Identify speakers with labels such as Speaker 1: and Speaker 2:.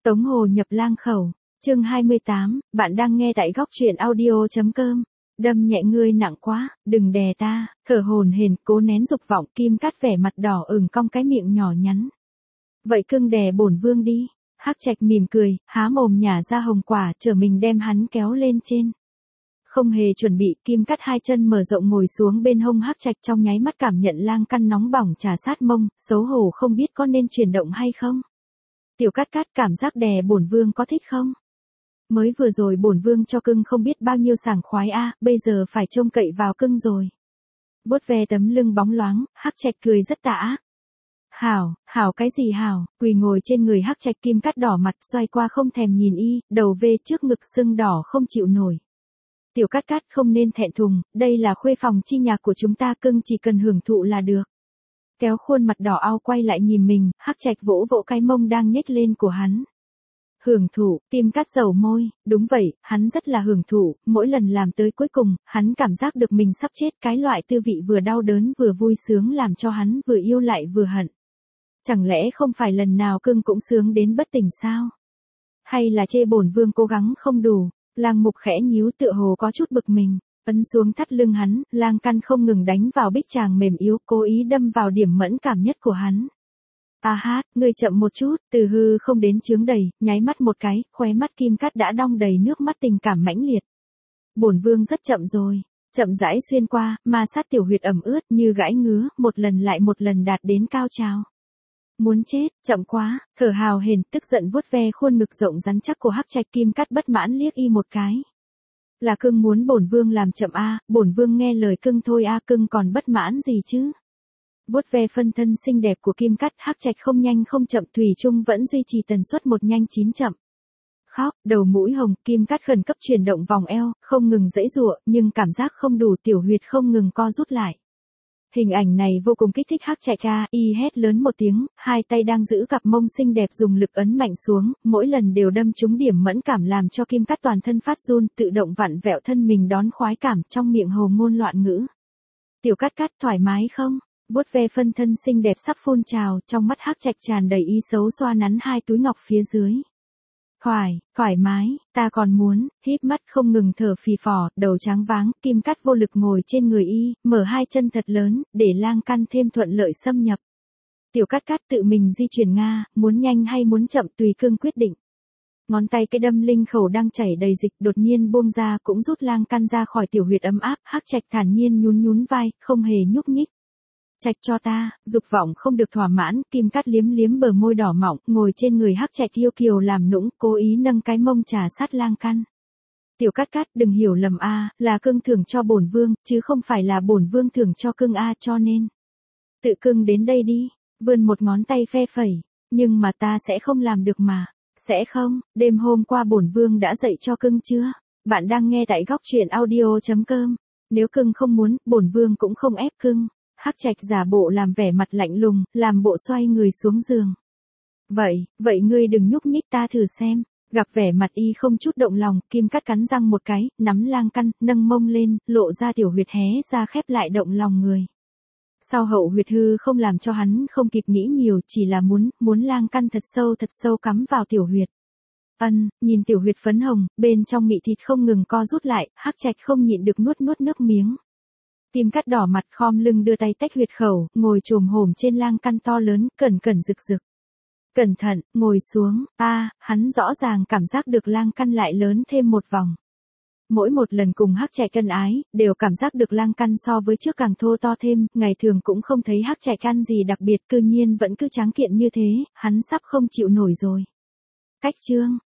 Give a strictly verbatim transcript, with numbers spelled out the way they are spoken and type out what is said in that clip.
Speaker 1: Tống Hồ nhập lang khẩu, chương hai mươi tám, bạn đang nghe tại góc truyện audio.com. Đâm nhẹ ngươi nặng quá, đừng đè ta, thở hổn hển, cố nén dục vọng. Kim Cát vẻ mặt đỏ ửng cong cái miệng nhỏ nhắn. Vậy cưng đè bổn vương đi. Hắc Trạch mỉm cười, há mồm nhả ra hồng quả, trở mình đem hắn kéo lên trên. Không hề chuẩn bị, Kim Cát hai chân mở rộng ngồi xuống bên hông Hắc Trạch, trong nháy mắt cảm nhận lang căn nóng bỏng trà sát mông, xấu hổ không biết có nên chuyển động hay không. Tiểu Cát Cát, cảm giác đè bổn vương có thích không? Mới vừa rồi bổn vương cho cưng không biết bao nhiêu sảng khoái a, bây giờ phải trông cậy vào cưng rồi. Vuốt ve tấm lưng bóng loáng, Hắc Trạch cười rất tà ác. Hảo, hảo cái gì hảo, quỳ ngồi trên người Hắc Trạch. Kim Cát đỏ mặt xoay qua không thèm nhìn y, đầu về trước ngực sưng đỏ không chịu nổi. Tiểu Cát Cát không nên thẹn thùng, đây là khuê phòng chi nhạc của chúng ta, cưng chỉ cần hưởng thụ là được. Kéo khuôn mặt đỏ ao quay lại nhìn mình, Hắc Trạch vỗ vỗ cái mông đang nhếch lên của hắn. Hưởng thụ, Kim Cát dầu môi, đúng vậy, hắn rất là hưởng thụ, mỗi lần làm tới cuối cùng, hắn cảm giác được mình sắp chết, cái loại tư vị vừa đau đớn vừa vui sướng làm cho hắn vừa yêu lại vừa hận. Chẳng lẽ không phải lần nào cưng cũng sướng đến bất tỉnh sao? Hay là chê bổn vương cố gắng không đủ? Lang Mục khẽ nhíu tựa hồ có chút bực mình, ấn xuống thắt lưng hắn, lang căn không ngừng đánh vào bích tràng mềm yếu, cố ý đâm vào điểm mẫn cảm nhất của hắn. A hát, ngươi chậm một chút, từ hư không đến chướng đầy, nháy mắt một cái, khóe mắt Kim Cát đã đong đầy nước mắt tình cảm mãnh liệt. Bổn vương rất chậm rồi, chậm rãi xuyên qua, ma sát tiểu huyệt ẩm ướt như gãi ngứa, một lần lại một lần đạt đến cao trào. Muốn chết, chậm quá, thở hào hển, tức giận vuốt ve khuôn ngực rộng rắn chắc của Hắc Trạch. Kim Cát bất mãn liếc y một cái. Là cưng muốn bổn vương làm chậm a, bổn vương nghe lời cưng thôi a, cưng còn bất mãn gì chứ? Vuốt ve phân thân xinh đẹp của Kim Cát, Hắc Trạch không nhanh không chậm, thủy chung vẫn duy trì tần suất một nhanh chín chậm. Khóc, đầu mũi hồng, Kim Cát khẩn cấp chuyển động vòng eo, không ngừng giãy giụa, nhưng cảm giác không đủ, tiểu huyệt không ngừng co rút lại. Hình ảnh này vô cùng kích thích Hắc Trạch cha, y hét lớn một tiếng, hai tay đang giữ cặp mông xinh đẹp dùng lực ấn mạnh xuống, mỗi lần đều đâm trúng điểm mẫn cảm làm cho Kim Cát toàn thân phát run, tự động vặn vẹo thân mình đón khoái cảm, trong miệng hồ ngôn loạn ngữ. Tiểu Cát Cát, thoải mái không? Vuốt ve phân thân xinh đẹp sắp phun trào, trong mắt Hắc Trạch tràn đầy ý xấu, xoa nắn hai túi ngọc phía dưới. Thoải, thoải mái, ta còn muốn, híp mắt không ngừng thở phì phò, đầu tráng váng. Kim Cát vô lực ngồi trên người y, mở hai chân thật lớn, để lang căn thêm thuận lợi xâm nhập. Tiểu Cát Cát tự mình di chuyển nga, muốn nhanh hay muốn chậm tùy cưng quyết định. Ngón tay cái đâm linh khẩu đang chảy đầy dịch đột nhiên buông ra, cũng rút lang căn ra khỏi tiểu huyệt ấm áp. Hắc Trạch thản nhiên nhún nhún vai, không hề nhúc nhích. Trạch cho ta, dục vọng không được thỏa mãn, Kim Cát liếm liếm bờ môi đỏ mọng, ngồi trên người Hắc Trạch yêu kiều làm nũng, cố ý nâng cái mông trà sát lang căn. Tiểu Cát Cát, đừng hiểu lầm a, là cưng thưởng cho bổn vương, chứ không phải là bổn vương thưởng cho cưng a, cho nên tự cưng đến đây đi, vươn một ngón tay phe phẩy, nhưng mà ta sẽ không làm được mà. Sẽ không, đêm hôm qua bổn vương đã dạy cho cưng chưa? Bạn đang nghe tại góc truyện audio.com. Nếu cưng không muốn, bổn vương cũng không ép cưng. Hắc Trạch giả bộ làm vẻ mặt lạnh lùng, làm bộ xoay người xuống giường. Vậy, vậy ngươi đừng nhúc nhích, ta thử xem. Gặp vẻ mặt y không chút động lòng, Kim Cát cắn răng một cái, nắm lang căn, nâng mông lên, lộ ra tiểu huyệt hé ra khép lại động lòng người. Sau hậu huyệt hư không làm cho hắn không kịp nghĩ nhiều, chỉ là muốn, muốn lang căn thật sâu thật sâu cắm vào tiểu huyệt. Ân, nhìn tiểu huyệt phấn hồng, bên trong mị thịt không ngừng co rút lại, Hắc Trạch không nhịn được nuốt nuốt nước miếng. Kim Cát đỏ mặt khom lưng đưa tay tách huyệt khẩu, ngồi chồm hổm trên lang căn to lớn, cẩn cẩn rực rực. Cẩn thận, ngồi xuống, a, à, hắn rõ ràng cảm giác được lang căn lại lớn thêm một vòng. Mỗi một lần cùng Hắc Trạch ân ái, đều cảm giác được lang căn so với trước càng thô to thêm, ngày thường cũng không thấy Hắc Trạch ăn gì đặc biệt, cư nhiên vẫn cứ tráng kiện như thế, hắn sắp không chịu nổi rồi. Cách chương,